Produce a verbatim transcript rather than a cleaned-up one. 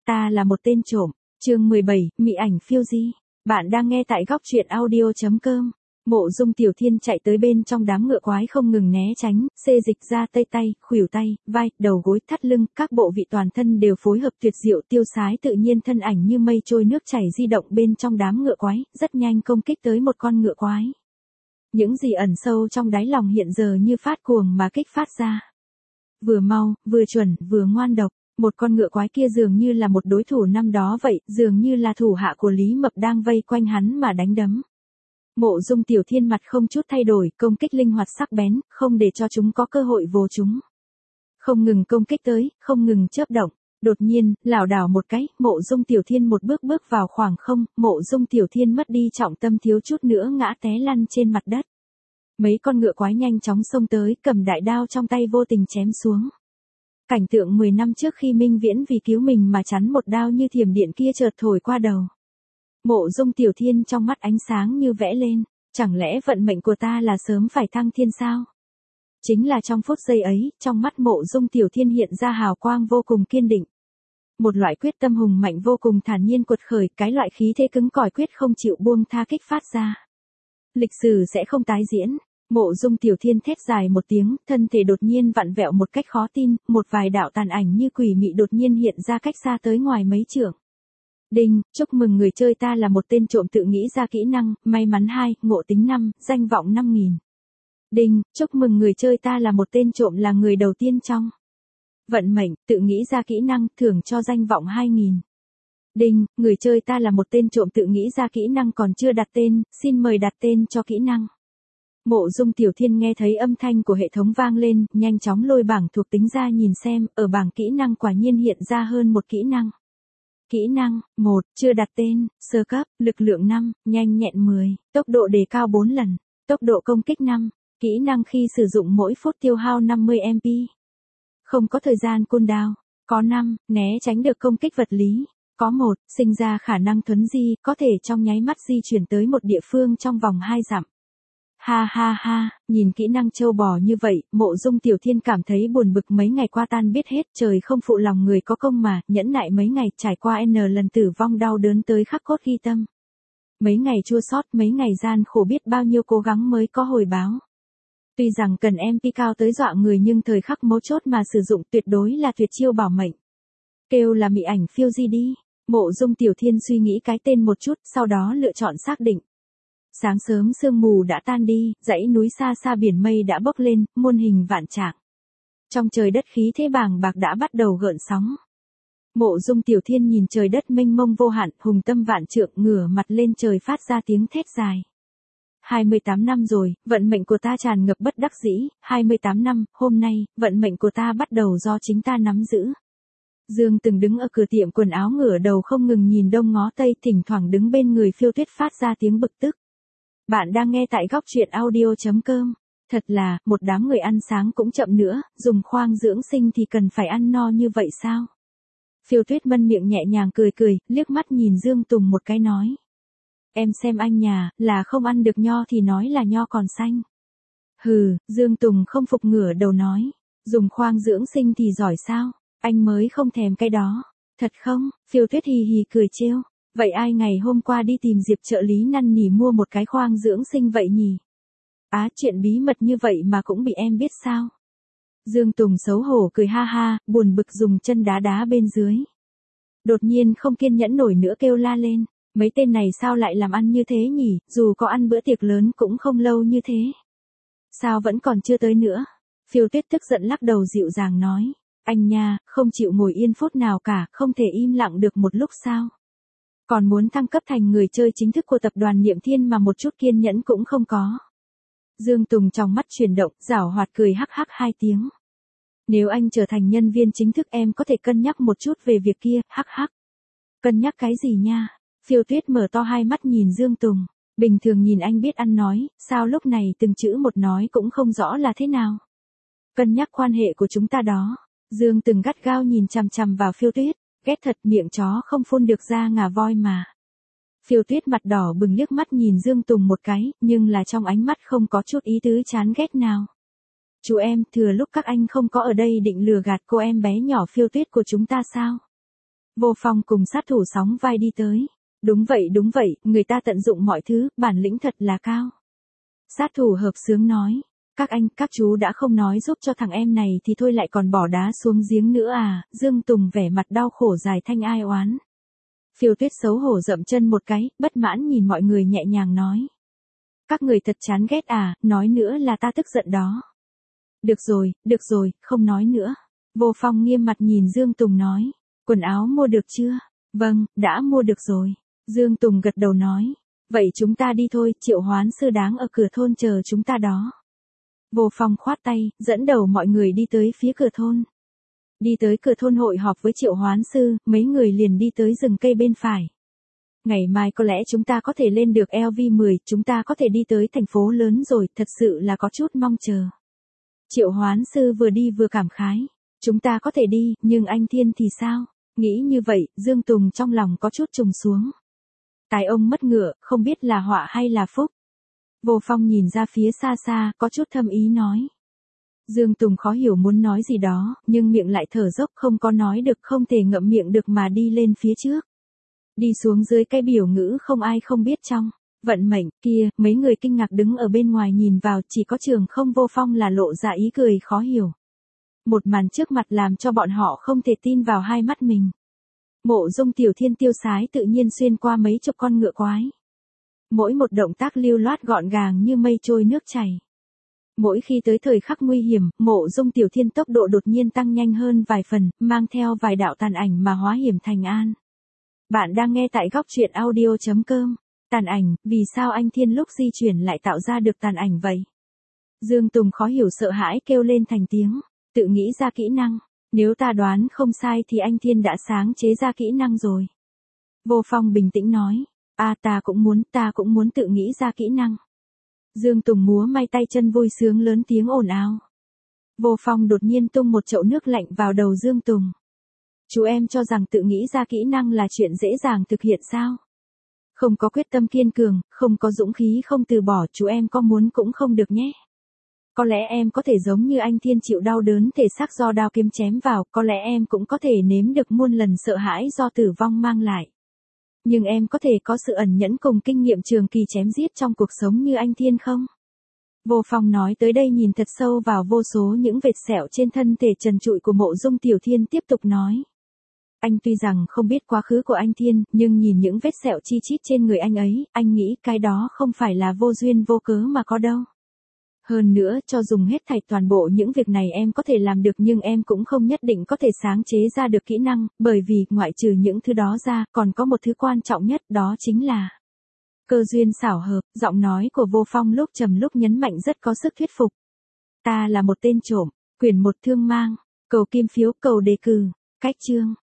Ta là một tên trộm. Chương mười bảy, mị ảnh phiêu di. Bạn đang nghe tại góc truyện audio chấm com. Mộ Dung Tiểu Thiên chạy tới bên trong đám ngựa quái không ngừng né tránh, xê dịch ra tay tay, khuỷu tay, vai, đầu gối, thắt lưng, các bộ vị toàn thân đều phối hợp tuyệt diệu tiêu sái tự nhiên, thân ảnh như mây trôi nước chảy di động bên trong đám ngựa quái, rất nhanh công kích tới một con ngựa quái. Những gì ẩn sâu trong đáy lòng hiện giờ như phát cuồng mà kích phát ra. Vừa mau, vừa chuẩn, vừa ngoan độc. Một con ngựa quái kia dường như là một đối thủ năm đó vậy, dường như là thủ hạ của Lý Mập đang vây quanh hắn mà đánh đấm. Mộ Dung Tiểu Thiên mặt không chút thay đổi, công kích linh hoạt sắc bén, không để cho chúng có cơ hội vồ chúng. Không ngừng công kích tới, không ngừng chớp động. Đột nhiên, lảo đảo một cái, Mộ Dung Tiểu Thiên một bước bước vào khoảng không, Mộ Dung Tiểu Thiên mất đi trọng tâm, thiếu chút nữa ngã té lăn trên mặt đất. Mấy con ngựa quái nhanh chóng xông tới, cầm đại đao trong tay vô tình chém xuống. Cảnh tượng mười năm trước khi Minh Viễn vì cứu mình mà chắn một đao như thiểm điện kia chợt thổi qua đầu. Mộ Dung Tiểu Thiên trong mắt ánh sáng như vẽ lên, chẳng lẽ vận mệnh của ta là sớm phải thăng thiên sao? Chính là trong phút giây ấy, trong mắt Mộ Dung Tiểu Thiên hiện ra hào quang vô cùng kiên định. Một loại quyết tâm hùng mạnh vô cùng thản nhiên quật khởi, cái loại khí thế cứng cỏi quyết không chịu buông tha kích phát ra. Lịch sử sẽ không tái diễn. Mộ Dung Tiểu Thiên thét dài một tiếng, thân thể đột nhiên vặn vẹo một cách khó tin, một vài đạo tàn ảnh như quỷ mị đột nhiên hiện ra cách xa tới ngoài mấy trượng. Đinh, chúc mừng người chơi, ta là một tên trộm tự nghĩ ra kỹ năng, may mắn hai, ngộ tính năm, danh vọng năm nghìn. Đinh, chúc mừng người chơi, ta là một tên trộm là người đầu tiên trong vận mệnh, tự nghĩ ra kỹ năng, thưởng cho danh vọng hai nghìn. Đinh, người chơi, ta là một tên trộm tự nghĩ ra kỹ năng còn chưa đặt tên, xin mời đặt tên cho kỹ năng. Mộ Dung Tiểu Thiên nghe thấy âm thanh của hệ thống vang lên, nhanh chóng lôi bảng thuộc tính ra nhìn xem, ở bảng kỹ năng quả nhiên hiện ra hơn một kỹ năng. Kỹ năng, một, chưa đặt tên, sơ cấp, lực lượng năm, nhanh nhẹn mười, tốc độ đề cao bốn lần, tốc độ công kích năm, kỹ năng khi sử dụng mỗi phút tiêu hao năm mươi em pê. Không có thời gian cooldown, có năm, né tránh được công kích vật lý, có một, sinh ra khả năng thuấn di, có thể trong nháy mắt di chuyển tới một địa phương trong vòng hai dặm. Ha ha ha, nhìn kỹ năng trâu bò như vậy, Mộ Dung Tiểu Thiên cảm thấy buồn bực mấy ngày qua tan biết hết, trời không phụ lòng người có công mà, nhẫn nại mấy ngày, trải qua n lần tử vong đau đớn tới khắc cốt ghi tâm. Mấy ngày chua xót, mấy ngày gian khổ biết bao nhiêu cố gắng mới có hồi báo. Tuy rằng cần em pê cao tới dọa người nhưng thời khắc mấu chốt mà sử dụng tuyệt đối là tuyệt chiêu bảo mệnh. Kêu là mị ảnh phiêu di đi. Mộ Dung Tiểu Thiên suy nghĩ cái tên một chút, sau đó lựa chọn xác định. Sáng sớm sương mù đã tan đi, dãy núi xa xa biển mây đã bốc lên, muôn hình vạn trạng. Trong trời đất khí thế bàng bạc đã bắt đầu gợn sóng. Mộ Dung Tiểu Thiên nhìn trời đất mênh mông vô hạn, hùng tâm vạn trượng, ngửa mặt lên trời phát ra tiếng thét dài. hai mươi tám năm rồi, vận mệnh của ta tràn ngập bất đắc dĩ, hai mươi tám năm, hôm nay, vận mệnh của ta bắt đầu do chính ta nắm giữ. Dương từng đứng ở cửa tiệm quần áo ngửa đầu không ngừng nhìn đông ngó tây, thỉnh thoảng đứng bên người Phiêu Tuyết phát ra tiếng bực tức. Bạn đang nghe tại góc truyện audio chấm com. Thật là, một đám người ăn sáng cũng chậm nữa, dùng khoang dưỡng sinh thì cần phải ăn no như vậy sao? Phiêu Tuyết mân miệng nhẹ nhàng cười cười, liếc mắt nhìn Dương Tùng một cái nói. Em xem anh nhà, là không ăn được nho thì nói là nho còn xanh. Hừ, Dương Tùng không phục ngửa đầu nói. Dùng khoang dưỡng sinh thì giỏi sao? Anh mới không thèm cái đó. Thật không? Phiêu Tuyết hì hì cười trêu. Vậy ai ngày hôm qua đi tìm Diệp trợ lý năn nỉ mua một cái khoang dưỡng sinh vậy nhỉ? Á, chuyện bí mật như vậy mà cũng bị em biết sao? Dương Tùng xấu hổ cười ha ha, buồn bực dùng chân đá đá bên dưới. Đột nhiên không kiên nhẫn nổi nữa kêu la lên. Mấy tên này sao lại làm ăn như thế nhỉ, dù có ăn bữa tiệc lớn cũng không lâu như thế. Sao vẫn còn chưa tới nữa? Phiêu Tuyết tức giận lắc đầu dịu dàng nói. Anh nha, không chịu ngồi yên phút nào cả, không thể im lặng được một lúc sao? Còn muốn thăng cấp thành người chơi chính thức của tập đoàn Niệm Thiên mà một chút kiên nhẫn cũng không có. Dương Tùng trong mắt chuyển động, giảo hoạt cười hắc hắc hai tiếng. Nếu anh trở thành nhân viên chính thức em có thể cân nhắc một chút về việc kia, hắc hắc. Cân nhắc cái gì nha? Phiêu Tuyết mở to hai mắt nhìn Dương Tùng. Bình thường nhìn anh biết ăn nói, sao lúc này từng chữ một nói cũng không rõ là thế nào? Cân nhắc quan hệ của chúng ta đó. Dương Tùng gắt gao nhìn chằm chằm vào Phiêu Tuyết. Ghét thật, miệng chó không phun được ra ngà voi mà. Phiêu Tuyết mặt đỏ bừng liếc mắt nhìn Dương Tùng một cái, nhưng là trong ánh mắt không có chút ý tứ chán ghét nào. Chú em, thừa lúc các anh không có ở đây định lừa gạt cô em bé nhỏ Phiêu Tuyết của chúng ta sao? Vô Phong cùng sát thủ sóng vai đi tới. Đúng vậy đúng vậy, người ta tận dụng mọi thứ, bản lĩnh thật là cao. Sát thủ hợp xướng nói. Các anh, các chú đã không nói giúp cho thằng em này thì thôi lại còn bỏ đá xuống giếng nữa à, Dương Tùng vẻ mặt đau khổ dài thanh ai oán. Phiêu Tuyết xấu hổ dậm chân một cái, bất mãn nhìn mọi người nhẹ nhàng nói. Các người thật chán ghét à, nói nữa là ta tức giận đó. Được rồi, được rồi, không nói nữa. Vô Phong nghiêm mặt nhìn Dương Tùng nói. Quần áo mua được chưa? Vâng, đã mua được rồi. Dương Tùng gật đầu nói. Vậy chúng ta đi thôi, Triệu Hoán Sư đáng ở cửa thôn chờ chúng ta đó. Vô Phong khoát tay, dẫn đầu mọi người đi tới phía cửa thôn. Đi tới cửa thôn hội họp với Triệu Hoán Sư, mấy người liền đi tới rừng cây bên phải. Ngày mai có lẽ chúng ta có thể lên được L V mười, chúng ta có thể đi tới thành phố lớn rồi, thật sự là có chút mong chờ. Triệu Hoán Sư vừa đi vừa cảm khái. Chúng ta có thể đi, nhưng anh Thiên thì sao? Nghĩ như vậy, Dương Tùng trong lòng có chút trùng xuống. Tài ông mất ngựa, không biết là họa hay là phúc. Vô Phong nhìn ra phía xa xa, có chút thâm ý nói. Dương Tùng khó hiểu muốn nói gì đó, nhưng miệng lại thở dốc không có nói được, không thể ngậm miệng được mà đi lên phía trước. Đi xuống dưới cái biểu ngữ không ai không biết trong. Vận mệnh kia, mấy người kinh ngạc đứng ở bên ngoài nhìn vào, chỉ có Trường Không Vô Phong là lộ ra ý cười khó hiểu. Một màn trước mặt làm cho bọn họ không thể tin vào hai mắt mình. Mộ Dung Tiểu Thiên tiêu sái tự nhiên xuyên qua mấy chục con ngựa quái. Mỗi một động tác lưu loát gọn gàng như mây trôi nước chảy. Mỗi khi tới thời khắc nguy hiểm, Mộ Dung Tiểu Thiên tốc độ đột nhiên tăng nhanh hơn vài phần, mang theo vài đạo tàn ảnh mà hóa hiểm thành an. Bạn đang nghe tại góc truyện audio chấm com. Tàn ảnh, vì sao anh Thiên lúc di chuyển lại tạo ra được tàn ảnh vậy? Dương Tùng khó hiểu sợ hãi kêu lên thành tiếng, tự nghĩ ra kỹ năng. Nếu ta đoán không sai thì anh Thiên đã sáng chế ra kỹ năng rồi. Vô Phong bình tĩnh nói, à ta cũng muốn, ta cũng muốn tự nghĩ ra kỹ năng. Dương Tùng múa may tay chân vui sướng lớn tiếng ồn ào. Vô Phong đột nhiên tung một chậu nước lạnh vào đầu Dương Tùng. Chú em cho rằng tự nghĩ ra kỹ năng là chuyện dễ dàng thực hiện sao? Không có quyết tâm kiên cường, không có dũng khí không từ bỏ, chú em có muốn cũng không được nhé. Có lẽ em có thể giống như anh Thiên chịu đau đớn thể xác do đao kiếm chém vào, có lẽ em cũng có thể nếm được muôn lần sợ hãi do tử vong mang lại. Nhưng em có thể có sự ẩn nhẫn cùng kinh nghiệm trường kỳ chém giết trong cuộc sống như anh Thiên không? Vô Phong nói tới đây nhìn thật sâu vào vô số những vệt sẹo trên thân thể trần trụi của Mộ Dung Tiểu Thiên tiếp tục nói. Anh tuy rằng không biết quá khứ của anh Thiên, nhưng nhìn những vết sẹo chi chít trên người anh ấy, anh nghĩ cái đó không phải là vô duyên vô cớ mà có đâu. Hơn nữa, cho dùng hết thảy toàn bộ những việc này em có thể làm được nhưng em cũng không nhất định có thể sáng chế ra được kỹ năng, bởi vì, ngoại trừ những thứ đó ra, còn có một thứ quan trọng nhất, đó chính là cơ duyên xảo hợp. Giọng nói của Vô Phong lúc trầm lúc nhấn mạnh rất có sức thuyết phục. Ta là một tên trộm, quyển một thương mang, cầu kim phiếu, cầu đề cử, cách chương.